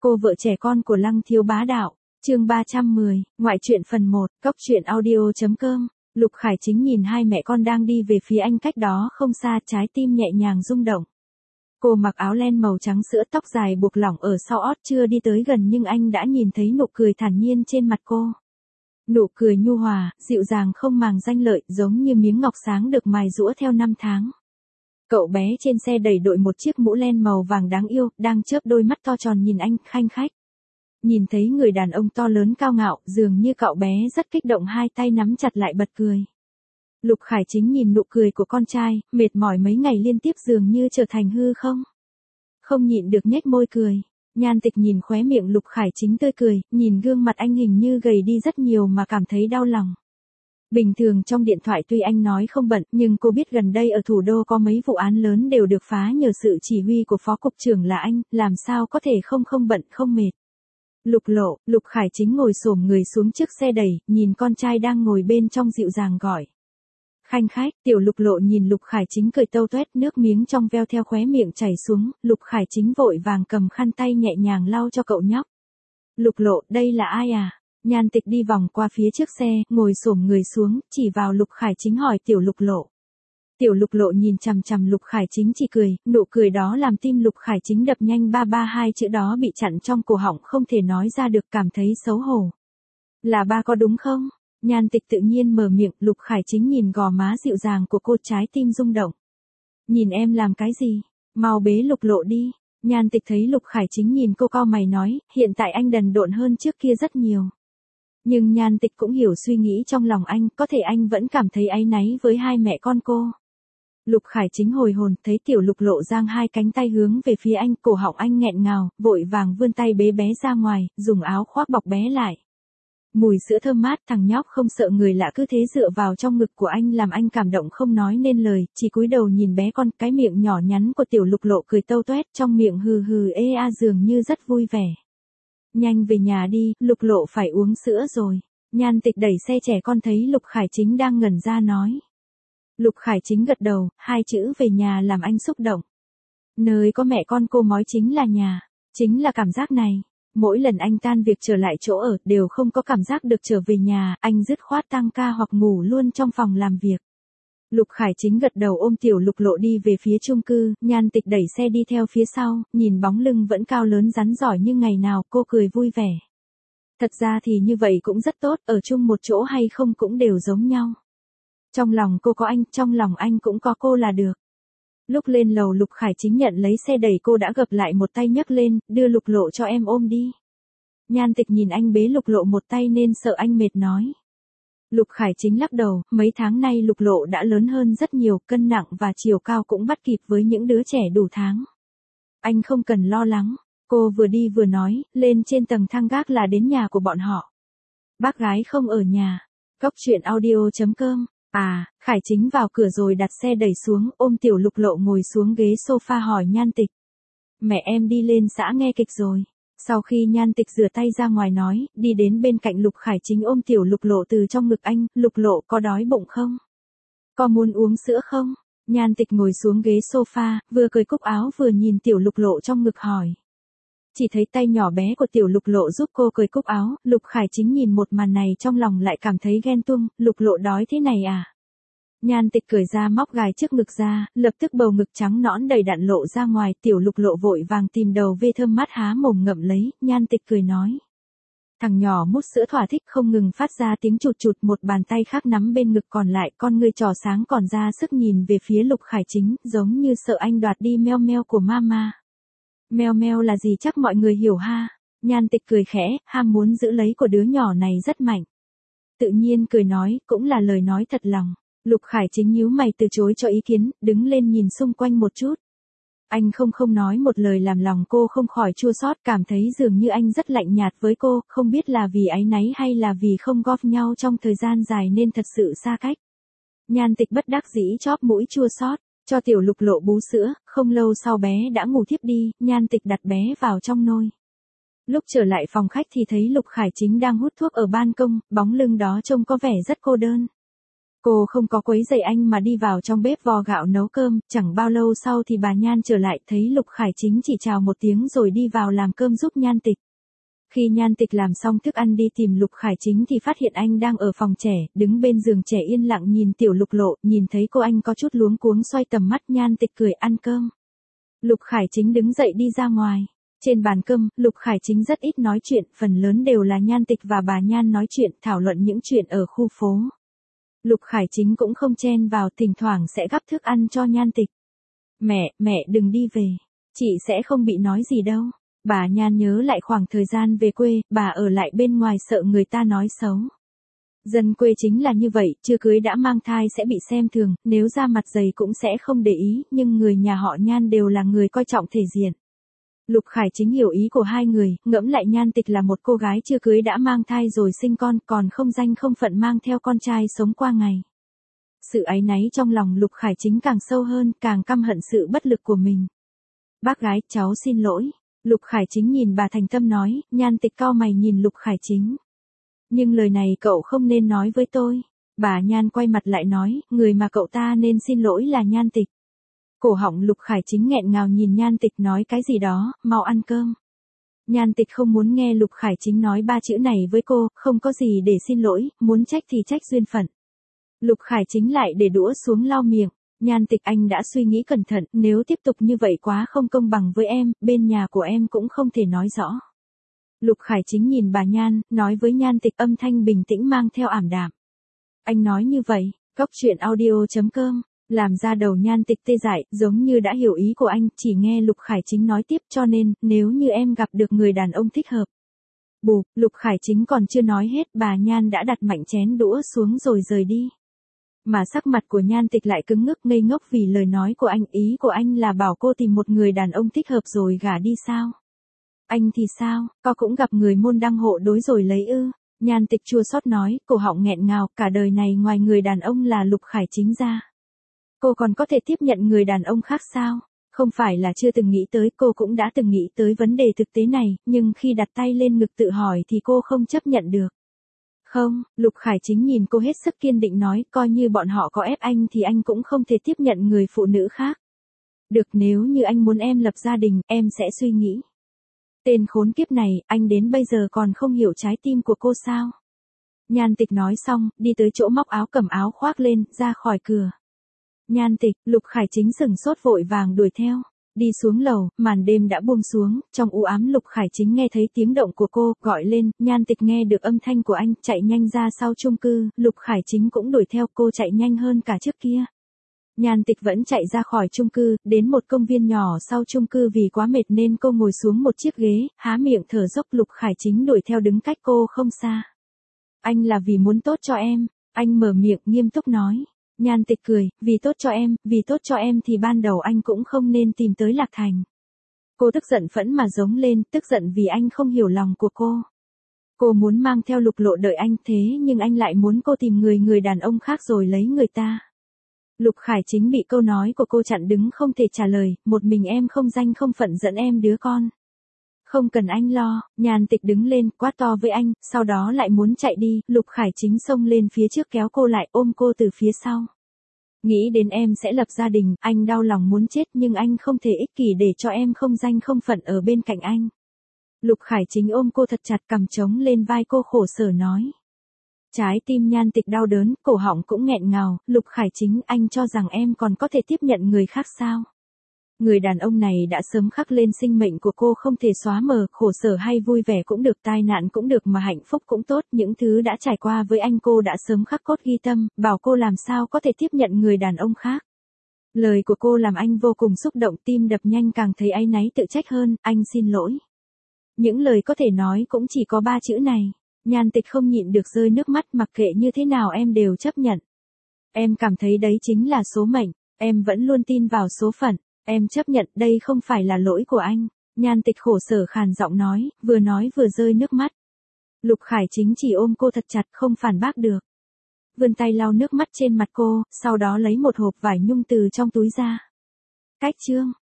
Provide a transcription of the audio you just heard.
Cô vợ trẻ con của Lăng Thiếu Bá Đạo, chương 310, ngoại truyện phần 1, cốc truyện audio.com. Lục Khải Chính nhìn hai mẹ con đang đi về phía anh cách đó không xa, trái tim nhẹ nhàng rung động. Cô mặc áo len màu trắng sữa, tóc dài buộc lỏng ở sau ót, chưa đi tới gần nhưng anh đã nhìn thấy nụ cười thản nhiên trên mặt cô. Nụ cười nhu hòa, dịu dàng không màng danh lợi, giống như miếng ngọc sáng được mài giũa theo năm tháng. Cậu bé trên xe đẩy đội một chiếc mũ len màu vàng đáng yêu, đang chớp đôi mắt to tròn nhìn anh, khanh khách. Nhìn thấy người đàn ông to lớn cao ngạo, dường như cậu bé rất kích động, hai tay nắm chặt lại bật cười. Lục Khải Chính nhìn nụ cười của con trai, mệt mỏi mấy ngày liên tiếp dường như trở thành hư không. Không nhịn được nhếch môi cười. Nhan Tịch nhìn khóe miệng Lục Khải Chính tươi cười, nhìn gương mặt anh hình như gầy đi rất nhiều mà cảm thấy đau lòng. Bình thường trong điện thoại tuy anh nói không bận, nhưng cô biết gần đây ở thủ đô có mấy vụ án lớn đều được phá nhờ sự chỉ huy của phó cục trưởng là anh, làm sao có thể không bận không mệt. Lục Lộ, Lục Khải Chính ngồi xổm người xuống trước xe đẩy, nhìn con trai đang ngồi bên trong dịu dàng gọi. Khanh khách, tiểu Lục Lộ nhìn Lục Khải Chính cười tâu tuét, nước miếng trong veo theo khóe miệng chảy xuống, Lục Khải Chính vội vàng cầm khăn tay nhẹ nhàng lau cho cậu nhóc. Lục Lộ, đây là ai à? Nhan Tịch đi vòng qua phía trước xe, ngồi xổm người xuống, chỉ vào Lục Khải Chính hỏi tiểu Lục Lộ. Tiểu Lục Lộ nhìn chằm chằm Lục Khải Chính chỉ cười, nụ cười đó làm tim Lục Khải Chính đập nhanh, hai chữ đó bị chặn trong cổ họng không thể nói ra được, cảm thấy xấu hổ. Là ba có đúng không? Nhan Tịch tự nhiên mở miệng, Lục Khải Chính nhìn gò má dịu dàng của cô, trái tim rung động. Nhìn em làm cái gì? Mau bế Lục Lộ đi. Nhan Tịch thấy Lục Khải Chính nhìn cô cau mày nói, hiện tại anh đần độn hơn trước kia rất nhiều. Nhưng Nhan Tịch cũng hiểu suy nghĩ trong lòng anh, có thể anh vẫn cảm thấy áy náy với hai mẹ con cô. Lục Khải Chính hồi hồn, thấy tiểu Lục Lộ giang hai cánh tay hướng về phía anh, cổ họng anh nghẹn ngào, vội vàng vươn tay bế bé ra ngoài, dùng áo khoác bọc bé lại. Mùi sữa thơm mát, thằng nhóc không sợ người lạ cứ thế dựa vào trong ngực của anh làm anh cảm động không nói nên lời, chỉ cúi đầu nhìn bé con, cái miệng nhỏ nhắn của tiểu Lục Lộ cười tâu toét, trong miệng hừ hừ ê a dường như rất vui vẻ. Nhanh về nhà đi, Lục Lộ phải uống sữa rồi. Nhan Tịch đẩy xe trẻ con thấy Lục Khải Chính đang ngẩn ra nói. Lục Khải Chính gật đầu, hai chữ về nhà làm anh xúc động. Nơi có mẹ con cô mói chính là nhà, chính là cảm giác này. Mỗi lần anh tan việc trở lại chỗ ở, đều không có cảm giác được trở về nhà, anh dứt khoát tăng ca hoặc ngủ luôn trong phòng làm việc. Lục Khải Chính gật đầu ôm tiểu Lục Lộ đi về phía chung cư, Nhan Tịch đẩy xe đi theo phía sau, nhìn bóng lưng vẫn cao lớn rắn giỏi như ngày nào, cô cười vui vẻ. Thật ra thì như vậy cũng rất tốt, ở chung một chỗ hay không cũng đều giống nhau. Trong lòng cô có anh, trong lòng anh cũng có cô là được. Lúc lên lầu Lục Khải Chính nhận lấy xe đẩy, cô đã gập lại một tay nhấc lên, đưa Lục Lộ cho em ôm đi. Nhan Tịch nhìn anh bế Lục Lộ một tay nên sợ anh mệt nói. Lục Khải Chính lắc đầu, mấy tháng nay Lục Lộ đã lớn hơn rất nhiều, cân nặng và chiều cao cũng bắt kịp với những đứa trẻ đủ tháng. Anh không cần lo lắng, cô vừa đi vừa nói, lên trên tầng thang gác là đến nhà của bọn họ. Bác gái không ở nhà. Cốc truyện audio.com. À, Khải Chính vào cửa rồi đặt xe đẩy xuống, ôm tiểu Lục Lộ ngồi xuống ghế sofa hỏi Nhan Tịch. Mẹ em đi lên xã nghe kịch rồi. Sau khi Nhan Tịch rửa tay ra ngoài nói, đi đến bên cạnh Lục Khải Chính ôm tiểu Lục Lộ từ trong ngực anh, Lục Lộ có đói bụng không? Có muốn uống sữa không? Nhan Tịch ngồi xuống ghế sofa, vừa cởi cúc áo vừa nhìn tiểu Lục Lộ trong ngực hỏi. Chỉ thấy tay nhỏ bé của tiểu Lục Lộ giúp cô cởi cúc áo, Lục Khải Chính nhìn một màn này trong lòng lại cảm thấy ghen tuông, Lục Lộ đói thế này à? Nhan Tịch cởi ra móc gài trước ngực ra, lập tức bầu ngực trắng nõn đầy đặn lộ ra ngoài, tiểu Lục Lộ vội vàng tìm đầu vê thơm mát há mồm ngậm lấy, Nhan Tịch cười nói. Thằng nhỏ mút sữa thỏa thích không ngừng phát ra tiếng chụt chụt, một bàn tay khác nắm bên ngực còn lại, con ngươi trò sáng còn ra sức nhìn về phía Lục Khải Chính, giống như sợ anh đoạt đi meo meo của mama. Meo meo là gì chắc mọi người hiểu ha. Nhan Tịch cười khẽ, ham muốn giữ lấy của đứa nhỏ này rất mạnh. Tự nhiên cười nói, cũng là lời nói thật lòng. Lục Khải Chính nhíu mày từ chối cho ý kiến, đứng lên nhìn xung quanh một chút. Anh không nói một lời làm lòng cô không khỏi chua xót, cảm thấy dường như anh rất lạnh nhạt với cô, không biết là vì áy náy hay là vì không góp nhau trong thời gian dài nên thật sự xa cách. Nhan Tịch bất đắc dĩ chóp mũi chua xót, cho tiểu Lục Lộ bú sữa, không lâu sau bé đã ngủ thiếp đi, Nhan Tịch đặt bé vào trong nôi. Lúc trở lại phòng khách thì thấy Lục Khải Chính đang hút thuốc ở ban công, bóng lưng đó trông có vẻ rất cô đơn. Cô không có quấy rầy anh mà đi vào trong bếp vo gạo nấu cơm, chẳng bao lâu sau thì bà Nhan trở lại, thấy Lục Khải Chính chỉ chào một tiếng rồi đi vào làm cơm giúp Nhan Tịch. Khi Nhan Tịch làm xong thức ăn đi tìm Lục Khải Chính thì phát hiện anh đang ở phòng trẻ, đứng bên giường trẻ yên lặng nhìn Tiểu Lục Lộ, nhìn thấy cô anh có chút luống cuống xoay tầm mắt. Nhan Tịch cười: ăn cơm. Lục Khải Chính đứng dậy đi ra ngoài. Trên bàn cơm, Lục Khải Chính rất ít nói chuyện, phần lớn đều là Nhan Tịch và bà Nhan nói chuyện, thảo luận những chuyện ở khu phố. Lục Khải Chính cũng không chen vào, thỉnh thoảng sẽ gắp thức ăn cho Nhan Tịch. Mẹ đừng đi về. Chị sẽ không bị nói gì đâu. Bà Nhan nhớ lại khoảng thời gian về quê, bà ở lại bên ngoài sợ người ta nói xấu. Dân quê chính là như vậy, chưa cưới đã mang thai sẽ bị xem thường, nếu da mặt dày cũng sẽ không để ý, nhưng người nhà họ Nhan đều là người coi trọng thể diện. Lục Khải Chính hiểu ý của hai người, ngẫm lại Nhan Tịch là một cô gái chưa cưới đã mang thai rồi sinh con, còn không danh không phận mang theo con trai sống qua ngày. Sự áy náy trong lòng Lục Khải Chính càng sâu hơn, càng căm hận sự bất lực của mình. Bác gái, cháu xin lỗi. Lục Khải Chính nhìn bà thành tâm nói. Nhan Tịch cau mày nhìn Lục Khải Chính. Nhưng lời này cậu không nên nói với tôi. Bà Nhan quay mặt lại nói, người mà cậu ta nên xin lỗi là Nhan Tịch. Cổ họng Lục Khải Chính nghẹn ngào nhìn Nhan Tịch nói cái gì đó, mau ăn cơm. Nhan Tịch không muốn nghe Lục Khải Chính nói ba chữ này với cô, không có gì để xin lỗi, muốn trách thì trách duyên phận. Lục Khải Chính lại để đũa xuống lau miệng. Nhan Tịch, anh đã suy nghĩ cẩn thận, nếu tiếp tục như vậy quá không công bằng với em, bên nhà của em cũng không thể nói rõ. Lục Khải Chính nhìn bà Nhan, nói với Nhan Tịch âm thanh bình tĩnh mang theo ảm đạm. Anh nói như vậy, coctruyện.audio.com, làm ra đầu Nhan Tịch tê dại, giống như đã hiểu ý của anh, chỉ nghe Lục Khải Chính nói tiếp, cho nên, nếu như em gặp được người đàn ông thích hợp. Bụp, Lục Khải Chính còn chưa nói hết, bà Nhan đã đặt mạnh chén đũa xuống rồi rời đi. Mà sắc mặt của Nhan Tịch lại cứng ngắc ngây ngốc vì lời nói của anh, ý của anh là bảo cô tìm một người đàn ông thích hợp rồi gả đi sao? Anh thì sao, có cũng gặp người môn đăng hộ đối rồi lấy ư? Nhan Tịch chua xót nói, cổ họng nghẹn ngào, cả đời này ngoài người đàn ông là Lục Khải Chính ra. Cô còn có thể tiếp nhận người đàn ông khác sao? Không phải là chưa từng nghĩ tới, cô cũng đã từng nghĩ tới vấn đề thực tế này, nhưng khi đặt tay lên ngực tự hỏi thì cô không chấp nhận được. Không, Lục Khải Chính nhìn cô hết sức kiên định nói, coi như bọn họ có ép anh thì anh cũng không thể tiếp nhận người phụ nữ khác. Được, nếu như anh muốn em lập gia đình, em sẽ suy nghĩ. Tên khốn kiếp này, anh đến bây giờ còn không hiểu trái tim của cô sao? Nhan Tịch nói xong, đi tới chỗ móc áo cầm áo khoác lên, ra khỏi cửa. Nhan Tịch, Lục Khải Chính sừng sốt vội vàng đuổi theo. Đi xuống lầu, màn đêm đã buông xuống, trong u ám Lục Khải Chính nghe thấy tiếng động của cô, gọi lên, Nhan Tịch nghe được âm thanh của anh, chạy nhanh ra sau chung cư, Lục Khải Chính cũng đuổi theo, cô chạy nhanh hơn cả trước kia. Nhan Tịch vẫn chạy ra khỏi chung cư, đến một công viên nhỏ sau chung cư vì quá mệt nên cô ngồi xuống một chiếc ghế, há miệng thở dốc. Lục Khải Chính đuổi theo đứng cách cô không xa. Anh là vì muốn tốt cho em, anh mở miệng nghiêm túc nói. Nhan Tịch cười, vì tốt cho em thì ban đầu anh cũng không nên tìm tới Lạc Thành. Cô tức giận phẫn mà giống lên, tức giận vì anh không hiểu lòng của cô. Cô muốn mang theo Lục Lộ đợi anh thế nhưng anh lại muốn cô tìm người đàn ông khác rồi lấy người ta. Lục Khải Chính bị câu nói của cô chặn đứng không thể trả lời, một mình em không danh không phận dẫn em đứa con. Không cần anh lo, Nhan Tịch đứng lên, quát to với anh, sau đó lại muốn chạy đi, Lục Khải Chính xông lên phía trước kéo cô lại, ôm cô từ phía sau. Nghĩ đến em sẽ lập gia đình, anh đau lòng muốn chết nhưng anh không thể ích kỷ để cho em không danh không phận ở bên cạnh anh. Lục Khải Chính ôm cô thật chặt, cầm trống lên vai cô khổ sở nói. Trái tim Nhan Tịch đau đớn, cổ họng cũng nghẹn ngào, Lục Khải Chính, anh cho rằng em còn có thể tiếp nhận người khác sao? Người đàn ông này đã sớm khắc lên sinh mệnh của cô không thể xóa mờ, khổ sở hay vui vẻ cũng được, tai nạn cũng được mà hạnh phúc cũng tốt, những thứ đã trải qua với anh cô đã sớm khắc cốt ghi tâm, bảo cô làm sao có thể tiếp nhận người đàn ông khác. Lời của cô làm anh vô cùng xúc động, tim đập nhanh, càng thấy áy náy tự trách hơn, anh xin lỗi. Những lời có thể nói cũng chỉ có 3 chữ này. Nhan Tịch không nhịn được rơi nước mắt, mặc kệ như thế nào em đều chấp nhận. Em cảm thấy đấy chính là số mệnh, em vẫn luôn tin vào số phận, em chấp nhận, đây không phải là lỗi của anh. Nhan Tịch khổ sở khàn giọng nói vừa rơi nước mắt. Lục Khải Chính chỉ ôm cô thật chặt không phản bác được. Vươn tay lau nước mắt trên mặt cô, sau đó lấy một hộp vải nhung từ trong túi ra. Cách chương.